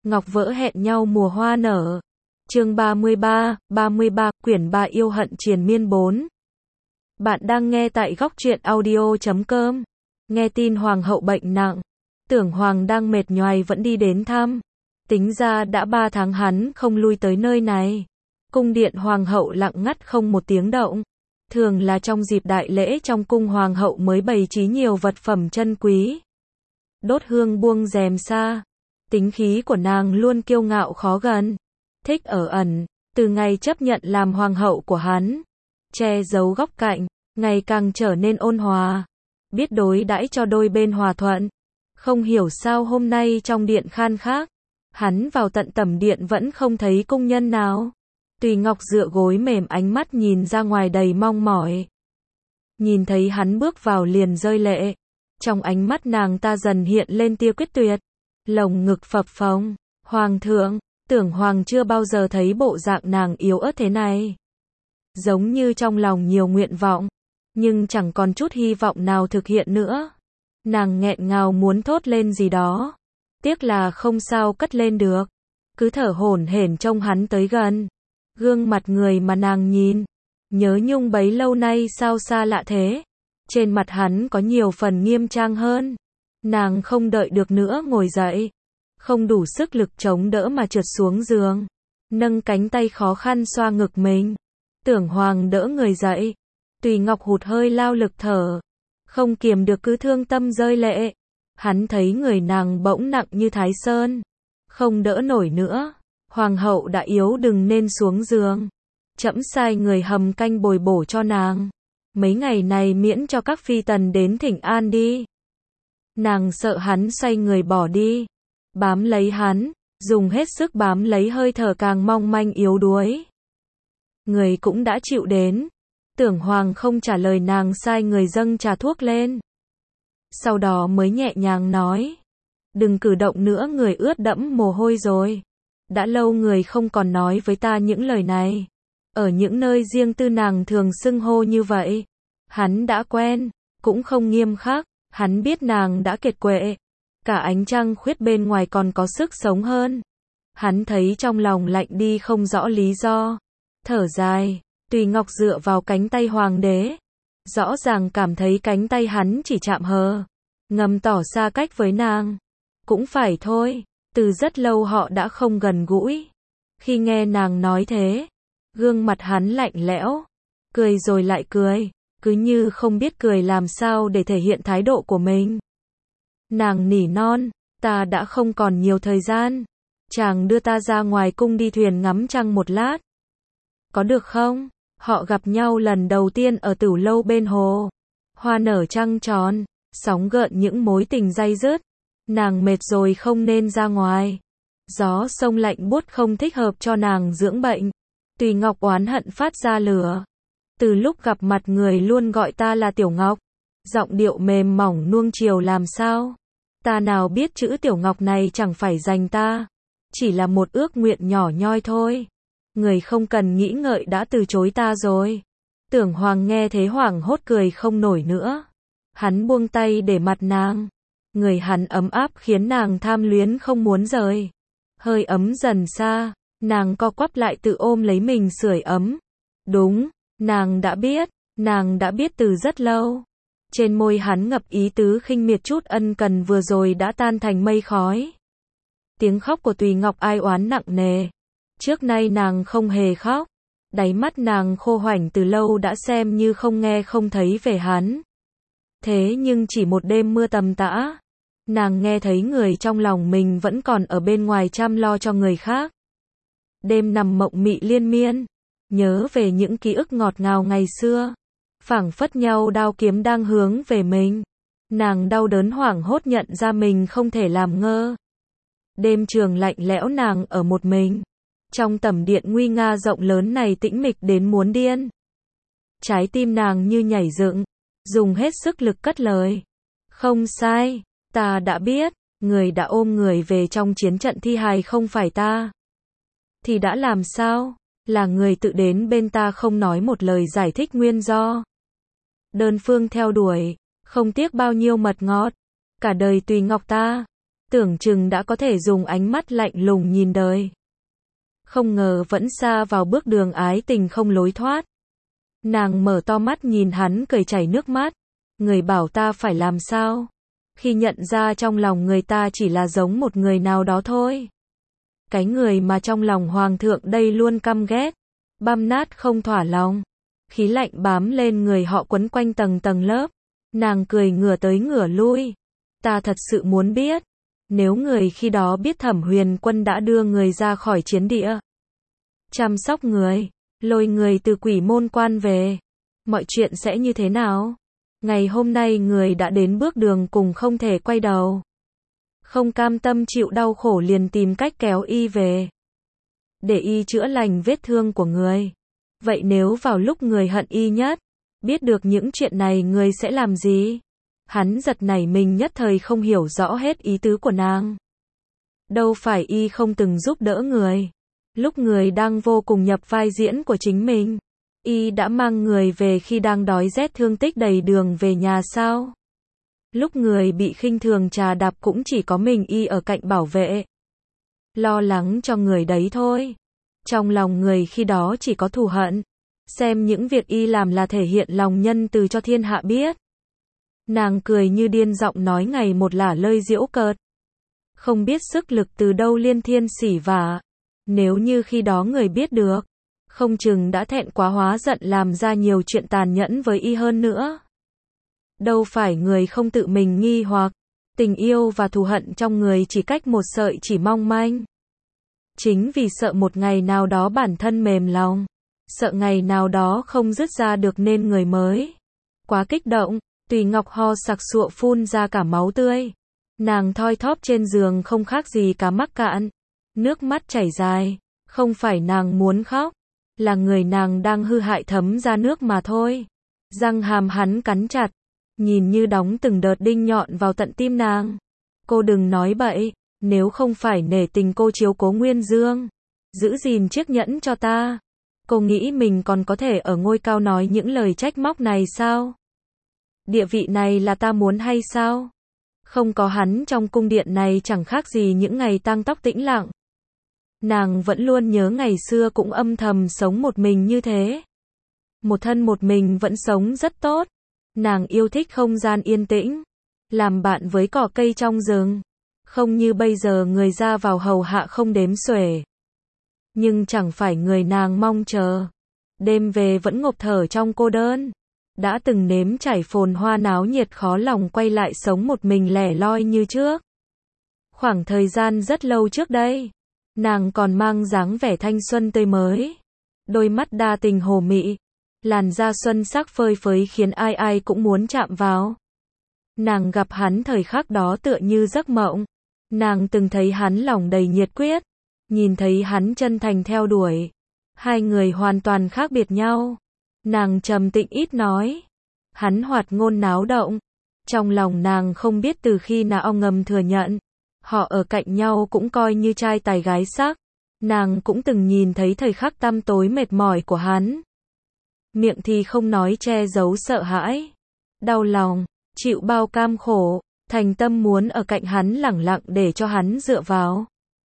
Ngọc vỡ hẹn nhau mùa hoa nở. Chương 33, quyển 3 yêu hận triền miên 4. Bạn đang nghe tại góc truyện audio.com. Nghe tin hoàng hậu bệnh nặng, Tưởng Hoàng đang mệt nhoài vẫn đi đến thăm. Tính ra đã 3 tháng hắn không lui tới nơi này. Cung điện hoàng hậu lặng ngắt không một tiếng động. Thường là trong dịp đại lễ trong cung hoàng hậu mới bày trí nhiều vật phẩm chân quý. Đốt hương buông rèm xa. Tính khí của nàng luôn kiêu ngạo khó gần, thích ở ẩn, từ ngày chấp nhận làm hoàng hậu của hắn, che giấu góc cạnh, ngày càng trở nên ôn hòa, biết đối đãi cho đôi bên hòa thuận. Không hiểu sao hôm nay trong điện khan khác, hắn vào tận tẩm điện vẫn không thấy cung nhân nào. Tùy Ngọc dựa gối mềm ánh mắt nhìn ra ngoài đầy mong mỏi. Nhìn thấy hắn bước vào liền rơi lệ. Trong ánh mắt nàng ta dần hiện lên tia quyết tuyệt. Lồng ngực phập phồng. Hoàng thượng, Tưởng Hoàng chưa bao giờ thấy bộ dạng nàng yếu ớt thế này. Giống như trong lòng nhiều nguyện vọng, nhưng chẳng còn chút hy vọng nào thực hiện nữa. Nàng nghẹn ngào muốn thốt lên gì đó. Tiếc là không sao cất lên được. Cứ thở hổn hển trông hắn tới gần. Gương mặt người mà nàng nhìn, nhớ nhung bấy lâu nay sao xa lạ thế. Trên mặt hắn có nhiều phần nghiêm trang hơn. Nàng không đợi được nữa ngồi dậy. Không đủ sức lực chống đỡ mà trượt xuống giường. Nâng cánh tay khó khăn xoa ngực mình. Tưởng Hoàng đỡ người dậy. Tùy Ngọc hụt hơi lao lực thở. Không kiềm được cứ thương tâm rơi lệ. Hắn thấy người nàng bỗng nặng như Thái Sơn. Không đỡ nổi nữa. Hoàng hậu đã yếu đừng nên xuống giường. Trẫm sai người hầm canh bồi bổ cho nàng. Mấy ngày này miễn cho các phi tần đến thỉnh an đi. Nàng sợ hắn xoay người bỏ đi. Bám lấy hắn, dùng hết sức bám lấy hơi thở càng mong manh yếu đuối. Người cũng đã chịu đến. Tưởng Hoàng không trả lời nàng sai người dâng trà thuốc lên. Sau đó mới nhẹ nhàng nói. Đừng cử động nữa người ướt đẫm mồ hôi rồi. Đã lâu người không còn nói với ta những lời này. Ở những nơi riêng tư nàng thường xưng hô như vậy. Hắn đã quen, cũng không nghiêm khắc. Hắn biết nàng đã kiệt quệ. Cả ánh trăng khuyết bên ngoài còn có sức sống hơn. Hắn thấy trong lòng lạnh đi không rõ lý do. Thở dài, Tùy Ngọc dựa vào cánh tay hoàng đế. Rõ ràng cảm thấy cánh tay hắn chỉ chạm hờ. Ngầm tỏ xa cách với nàng. Cũng phải thôi, từ rất lâu họ đã không gần gũi. Khi nghe nàng nói thế, gương mặt hắn lạnh lẽo. Cười rồi lại cười. Cứ như không biết cười làm sao để thể hiện thái độ của mình. Nàng nỉ non, ta đã không còn nhiều thời gian. Chàng đưa ta ra ngoài cung đi thuyền ngắm trăng một lát. Có được không? Họ gặp nhau lần đầu tiên ở Tửu Lâu bên hồ. Hoa nở trăng tròn, sóng gợn những mối tình day dứt. Nàng mệt rồi không nên ra ngoài. Gió sông lạnh buốt không thích hợp cho nàng dưỡng bệnh. Tùy Ngọc oán hận phát ra lửa. Từ lúc gặp mặt người luôn gọi ta là Tiểu Ngọc. Giọng điệu mềm mỏng nuông chiều làm sao. Ta nào biết chữ Tiểu Ngọc này chẳng phải dành ta. Chỉ là một ước nguyện nhỏ nhoi thôi. Người không cần nghĩ ngợi đã từ chối ta rồi. Tưởng Hoàng nghe thế hoảng hốt cười không nổi nữa. Hắn buông tay để mặt nàng. Người hắn ấm áp khiến nàng tham luyến không muốn rời. Hơi ấm dần xa. Nàng co quắp lại tự ôm lấy mình sưởi ấm. Đúng, nàng đã biết từ rất lâu. Trên môi hắn ngập ý tứ khinh miệt chút ân cần vừa rồi đã tan thành mây khói. Tiếng khóc của Tùy Ngọc ai oán nặng nề. Trước nay nàng không hề khóc. Đáy mắt nàng khô hoảnh từ lâu đã xem như không nghe không thấy về hắn. Thế nhưng chỉ một đêm mưa tầm tã. Nàng nghe thấy người trong lòng mình vẫn còn ở bên ngoài chăm lo cho người khác. Đêm nằm mộng mị liên miên. Nhớ về những ký ức ngọt ngào ngày xưa. Phảng phất nhau đao kiếm đang hướng về mình. Nàng đau đớn hoảng hốt nhận ra mình không thể làm ngơ. Đêm trường lạnh lẽo nàng ở một mình. Trong tẩm điện nguy nga rộng lớn này tĩnh mịch đến muốn điên. Trái tim nàng như nhảy dựng. Dùng hết sức lực cất lời. Không sai, ta đã biết. Người đã ôm người về trong chiến trận thi hài không phải ta. Thì đã làm sao? Là người tự đến bên ta không nói một lời giải thích nguyên do. Đơn phương theo đuổi, không tiếc bao nhiêu mật ngọt. Cả đời Tùy Ngọc ta, tưởng chừng đã có thể dùng ánh mắt lạnh lùng nhìn đời. Không ngờ vẫn sa vào bước đường ái tình không lối thoát. Nàng mở to mắt nhìn hắn cười chảy nước mắt. Người bảo ta phải làm sao? Khi nhận ra trong lòng người ta chỉ là giống một người nào đó thôi. Cái người mà trong lòng hoàng thượng đây luôn căm ghét, băm nát không thỏa lòng. Khí lạnh bám lên người họ quấn quanh tầng tầng lớp. Nàng cười ngửa tới ngửa lui. Ta thật sự muốn biết, nếu người khi đó biết Thẩm Huyền Quân đã đưa người ra khỏi chiến địa, chăm sóc người, lôi người từ Quỷ Môn Quan về, mọi chuyện sẽ như thế nào? Ngày hôm nay người đã đến bước đường cùng không thể quay đầu. Không cam tâm chịu đau khổ liền tìm cách kéo y về, để y chữa lành vết thương của người. Vậy nếu vào lúc người hận y nhất, biết được những chuyện này người sẽ làm gì? Hắn giật nảy mình nhất thời không hiểu rõ hết ý tứ của nàng. Đâu phải y không từng giúp đỡ người. Lúc người đang vô cùng nhập vai diễn của chính mình, y đã mang người về khi đang đói rét thương tích đầy đường về nhà sao? Lúc người bị khinh thường trà đạp cũng chỉ có mình y ở cạnh bảo vệ, lo lắng cho người đấy thôi. Trong lòng người khi đó chỉ có thù hận, xem những việc y làm là thể hiện lòng nhân từ cho thiên hạ biết. Nàng cười như điên, giọng nói ngày một lả lơi giễu cợt. Không biết sức lực từ đâu liên thiên xỉ vả. Nếu như khi đó người biết được, không chừng đã thẹn quá hóa giận làm ra nhiều chuyện tàn nhẫn với y hơn nữa. Đâu phải người không tự mình nghi hoặc, tình yêu và thù hận trong người chỉ cách một sợi chỉ mong manh. Chính vì sợ một ngày nào đó bản thân mềm lòng, sợ ngày nào đó không dứt ra được nên người mới. Quá kích động, Tùy Ngọc ho sặc sụa phun ra cả máu tươi. Nàng thoi thóp trên giường không khác gì cá mắc cạn. Nước mắt chảy dài, không phải nàng muốn khóc, là người nàng đang hư hại thấm ra nước mà thôi. Răng hàm hắn cắn chặt, nhìn như đóng từng đợt đinh nhọn vào tận tim nàng. Cô đừng nói bậy, nếu không phải nể tình cô chiếu cố Nguyên Dương, giữ gìn chiếc nhẫn cho ta, cô nghĩ mình còn có thể ở ngôi cao nói những lời trách móc này sao? Địa vị này là ta muốn hay sao? Không có hắn trong cung điện này chẳng khác gì những ngày tang tóc tĩnh lặng. Nàng vẫn luôn nhớ ngày xưa cũng âm thầm sống một mình như thế. Một thân một mình vẫn sống rất tốt. Nàng yêu thích không gian yên tĩnh, làm bạn với cỏ cây trong rừng. Không như bây giờ người ra vào hầu hạ không đếm xuể. Nhưng chẳng phải người nàng mong chờ. Đêm về vẫn ngộp thở trong cô đơn. Đã từng nếm trải phồn hoa náo nhiệt khó lòng quay lại sống một mình lẻ loi như trước. Khoảng thời gian rất lâu trước đây, nàng còn mang dáng vẻ thanh xuân tươi mới. Đôi mắt đa tình hồ mị, làn da xuân sắc phơi phới khiến ai ai cũng muốn chạm vào. Nàng gặp hắn thời khắc đó tựa như giấc mộng. Nàng từng thấy hắn lòng đầy nhiệt quyết, nhìn thấy hắn chân thành theo đuổi. Hai người hoàn toàn khác biệt nhau. Nàng trầm tĩnh ít nói, hắn hoạt ngôn náo động. Trong lòng nàng không biết từ khi nào ngầm thừa nhận, họ ở cạnh nhau cũng coi như trai tài gái sắc. Nàng cũng từng nhìn thấy thời khắc tăm tối mệt mỏi của hắn. Miệng thì không nói che giấu sợ hãi, đau lòng, chịu bao cam khổ, thành tâm muốn ở cạnh hắn lẳng lặng để cho hắn dựa vào.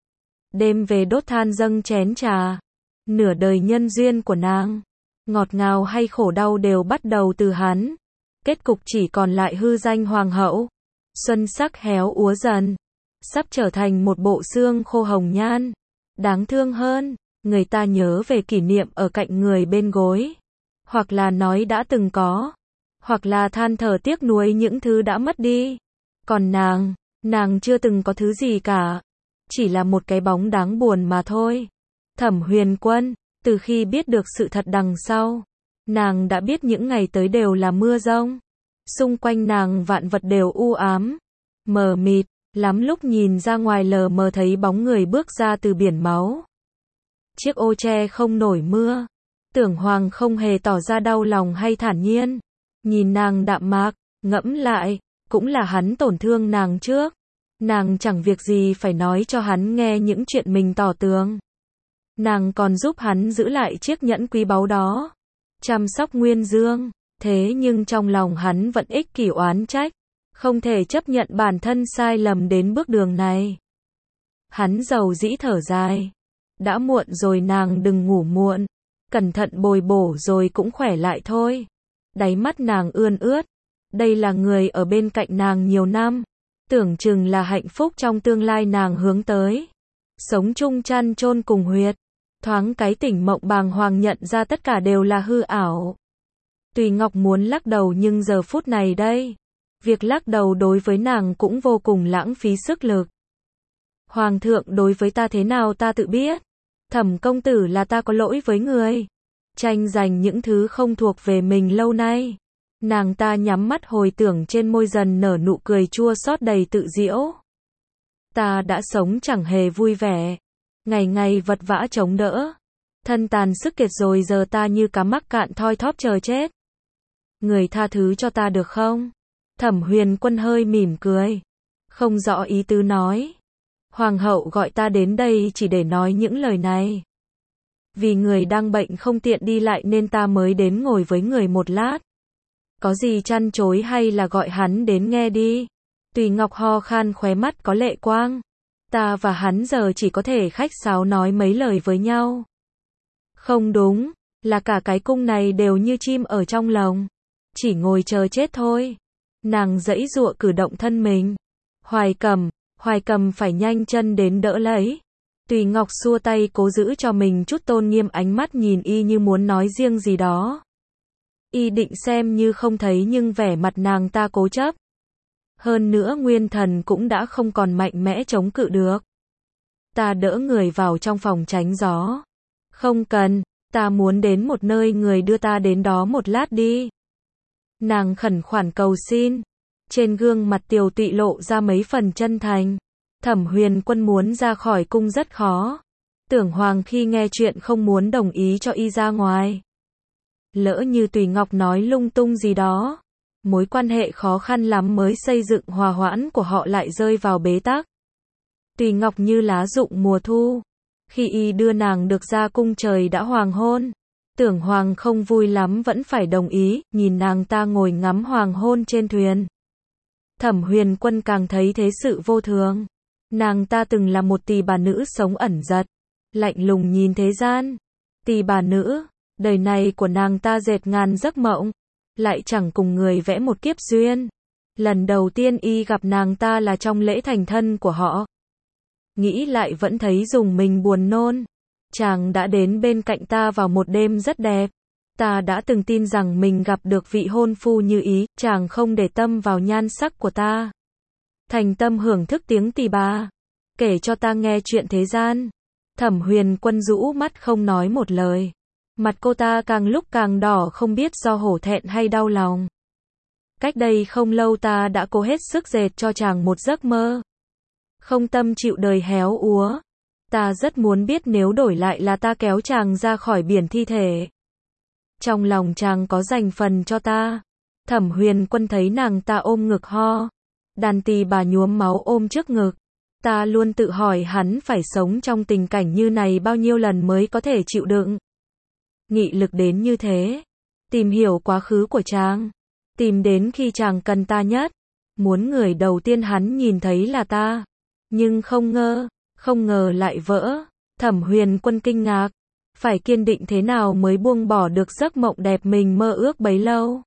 Đêm về đốt than dâng chén trà, nửa đời nhân duyên của nàng, ngọt ngào hay khổ đau đều bắt đầu từ hắn. Kết cục chỉ còn lại hư danh hoàng hậu. Xuân sắc héo úa dần, sắp trở thành một bộ xương khô hồng nhan. Đáng thương hơn, người ta nhớ về kỷ niệm ở cạnh người bên gối, hoặc là nói đã từng có, hoặc là than thở tiếc nuối những thứ đã mất đi. Còn nàng chưa từng có thứ gì cả, chỉ là một cái bóng đáng buồn mà thôi. Thẩm Huyền Quân, từ khi biết được sự thật đằng sau, nàng đã biết những ngày tới đều là mưa giông. Xung quanh nàng vạn vật đều u ám, mờ mịt, lắm lúc nhìn ra ngoài lờ mờ thấy bóng người bước ra từ biển máu. Chiếc ô che không nổi mưa. Tưởng Hoàng không hề tỏ ra đau lòng hay thản nhiên. Nhìn nàng đạm mạc, ngẫm lại, cũng là hắn tổn thương nàng trước. Nàng chẳng việc gì phải nói cho hắn nghe những chuyện mình tỏ tường. Nàng còn giúp hắn giữ lại chiếc nhẫn quý báu đó, chăm sóc Nguyên Dương. Thế nhưng trong lòng hắn vẫn ích kỷ oán trách. Không thể chấp nhận bản thân sai lầm đến bước đường này. Hắn dầu dĩ thở dài. Đã muộn rồi, nàng đừng ngủ muộn. Cẩn thận bồi bổ rồi cũng khỏe lại thôi. Đáy mắt nàng ươn ướt. Đây là người ở bên cạnh nàng nhiều năm. Tưởng chừng là hạnh phúc trong tương lai nàng hướng tới. Sống chung chăn chôn cùng huyệt. Thoáng cái tỉnh mộng bàng hoàng nhận ra tất cả đều là hư ảo. Tùy Ngọc muốn lắc đầu nhưng giờ phút này đây. Việc lắc đầu đối với nàng cũng vô cùng lãng phí sức lực. Hoàng thượng đối với ta thế nào ta tự biết. Thẩm công tử là ta có lỗi với người. Tranh giành những thứ không thuộc về mình lâu nay. Nàng ta nhắm mắt hồi tưởng, trên môi dần nở nụ cười chua xót đầy tự giễu. Ta đã sống chẳng hề vui vẻ. Ngày ngày vật vã chống đỡ. Thân tàn sức kiệt rồi, giờ ta như cá mắc cạn thoi thóp chờ chết. Người tha thứ cho ta được không? Thẩm Huyền Quân hơi mỉm cười. Không rõ ý tứ nói. Hoàng hậu gọi ta đến đây chỉ để nói những lời này. Vì người đang bệnh không tiện đi lại nên ta mới đến ngồi với người một lát. Có gì chăn chối hay là gọi hắn đến nghe đi. Tùy Ngọc ho khan, khóe mắt có lệ quang. Ta và hắn giờ chỉ có thể khách sáo nói mấy lời với nhau. Không đúng, là cả cái cung này đều như chim ở trong lồng. Chỉ ngồi chờ chết thôi. Nàng giãy giụa cử động thân mình. Hoài Cầm phải nhanh chân đến đỡ lấy. Tùy Ngọc xua tay cố giữ cho mình chút tôn nghiêm, ánh mắt nhìn y như muốn nói riêng gì đó. Y định xem như không thấy nhưng vẻ mặt nàng ta cố chấp. Hơn nữa nguyên thần cũng đã không còn mạnh mẽ chống cự được. Ta đỡ người vào trong phòng tránh gió. Không cần, ta muốn đến một nơi, người đưa ta đến đó một lát đi. Nàng khẩn khoản cầu xin. Trên gương mặt tiều tụy lộ ra mấy phần chân thành. Thẩm Huyền Quân muốn ra khỏi cung rất khó. Tưởng Hoàng khi nghe chuyện không muốn đồng ý cho y ra ngoài. Lỡ như Tùy Ngọc nói lung tung gì đó. Mối quan hệ khó khăn lắm mới xây dựng hòa hoãn của họ lại rơi vào bế tắc. Tùy Ngọc như lá rụng mùa thu. Khi y đưa nàng được ra cung trời đã hoàng hôn. Tưởng Hoàng không vui lắm vẫn phải đồng ý, nhìn nàng ta ngồi ngắm hoàng hôn trên thuyền. Thẩm Huyền Quân càng thấy thế sự vô thường. Nàng ta từng là một tỳ bà nữ sống ẩn giật, lạnh lùng nhìn thế gian. Tỳ bà nữ, đời này của nàng ta dệt ngàn giấc mộng, lại chẳng cùng người vẽ một kiếp duyên. Lần đầu tiên y gặp nàng ta là trong lễ thành thân của họ. Nghĩ lại vẫn thấy dùng mình buồn nôn. Chàng đã đến bên cạnh ta vào một đêm rất đẹp. Ta đã từng tin rằng mình gặp được vị hôn phu như ý, chàng không để tâm vào nhan sắc của ta. Thành tâm hưởng thức tiếng tỳ bà. Kể cho ta nghe chuyện thế gian. Thẩm Huyền Quân rũ mắt không nói một lời. Mặt cô ta càng lúc càng đỏ, không biết do hổ thẹn hay đau lòng. Cách đây không lâu ta đã cố hết sức dệt cho chàng một giấc mơ. Không tâm chịu đời héo úa. Ta rất muốn biết nếu đổi lại là ta kéo chàng ra khỏi biển thi thể. Trong lòng chàng có dành phần cho ta. Thẩm Huyền Quân thấy nàng ta ôm ngực ho. Đàn tỳ bà nhuốm máu ôm trước ngực. Ta luôn tự hỏi hắn phải sống trong tình cảnh như này bao nhiêu lần mới có thể chịu đựng. Nghị lực đến như thế. Tìm hiểu quá khứ của chàng. Tìm đến khi chàng cần ta nhất. Muốn người đầu tiên hắn nhìn thấy là ta. Nhưng không ngờ lại vỡ. Thẩm Huyền Quân kinh ngạc. Phải kiên định thế nào mới buông bỏ được giấc mộng đẹp mình mơ ước bấy lâu.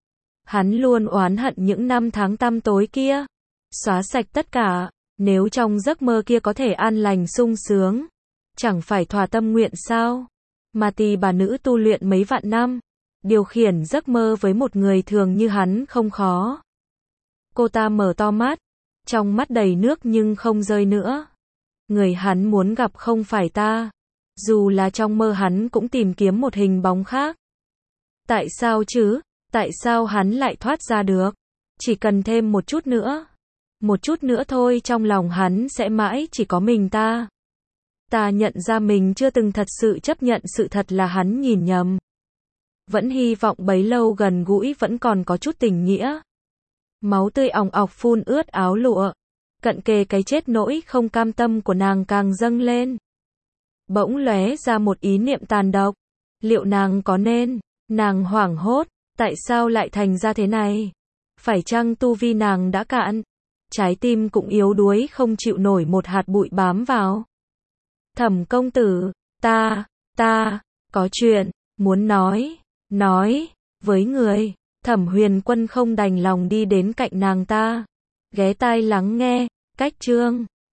Hắn luôn oán hận những năm tháng tăm tối kia. Xóa sạch tất cả. Nếu trong giấc mơ kia có thể an lành sung sướng, chẳng phải thỏa tâm nguyện sao? Mà tỳ bà nữ tu luyện mấy vạn năm, điều khiển giấc mơ với một người thường như hắn không khó. Cô ta mở to mắt, trong mắt đầy nước nhưng không rơi nữa. Người hắn muốn gặp không phải ta. Dù là trong mơ hắn cũng tìm kiếm một hình bóng khác. Tại sao chứ? Tại sao hắn lại thoát ra được? Chỉ cần thêm một chút nữa. Một chút nữa thôi, trong lòng hắn sẽ mãi chỉ có mình ta. Ta nhận ra mình chưa từng thật sự chấp nhận sự thật là hắn nhìn nhầm. Vẫn hy vọng bấy lâu gần gũi vẫn còn có chút tình nghĩa. Máu tươi òng ọc phun ướt áo lụa. Cận kề cái chết, nỗi không cam tâm của nàng càng dâng lên. Bỗng lóe ra một ý niệm tàn độc. Liệu nàng có nên? Nàng hoảng hốt. Tại sao lại thành ra thế này? Phải chăng tu vi nàng đã cạn? Trái tim cũng yếu đuối không chịu nổi một hạt bụi bám vào. Thẩm công tử, ta, có chuyện, muốn nói, với người. Thẩm Huyền Quân không đành lòng đi đến cạnh nàng ta. Ghé tai lắng nghe, cách chương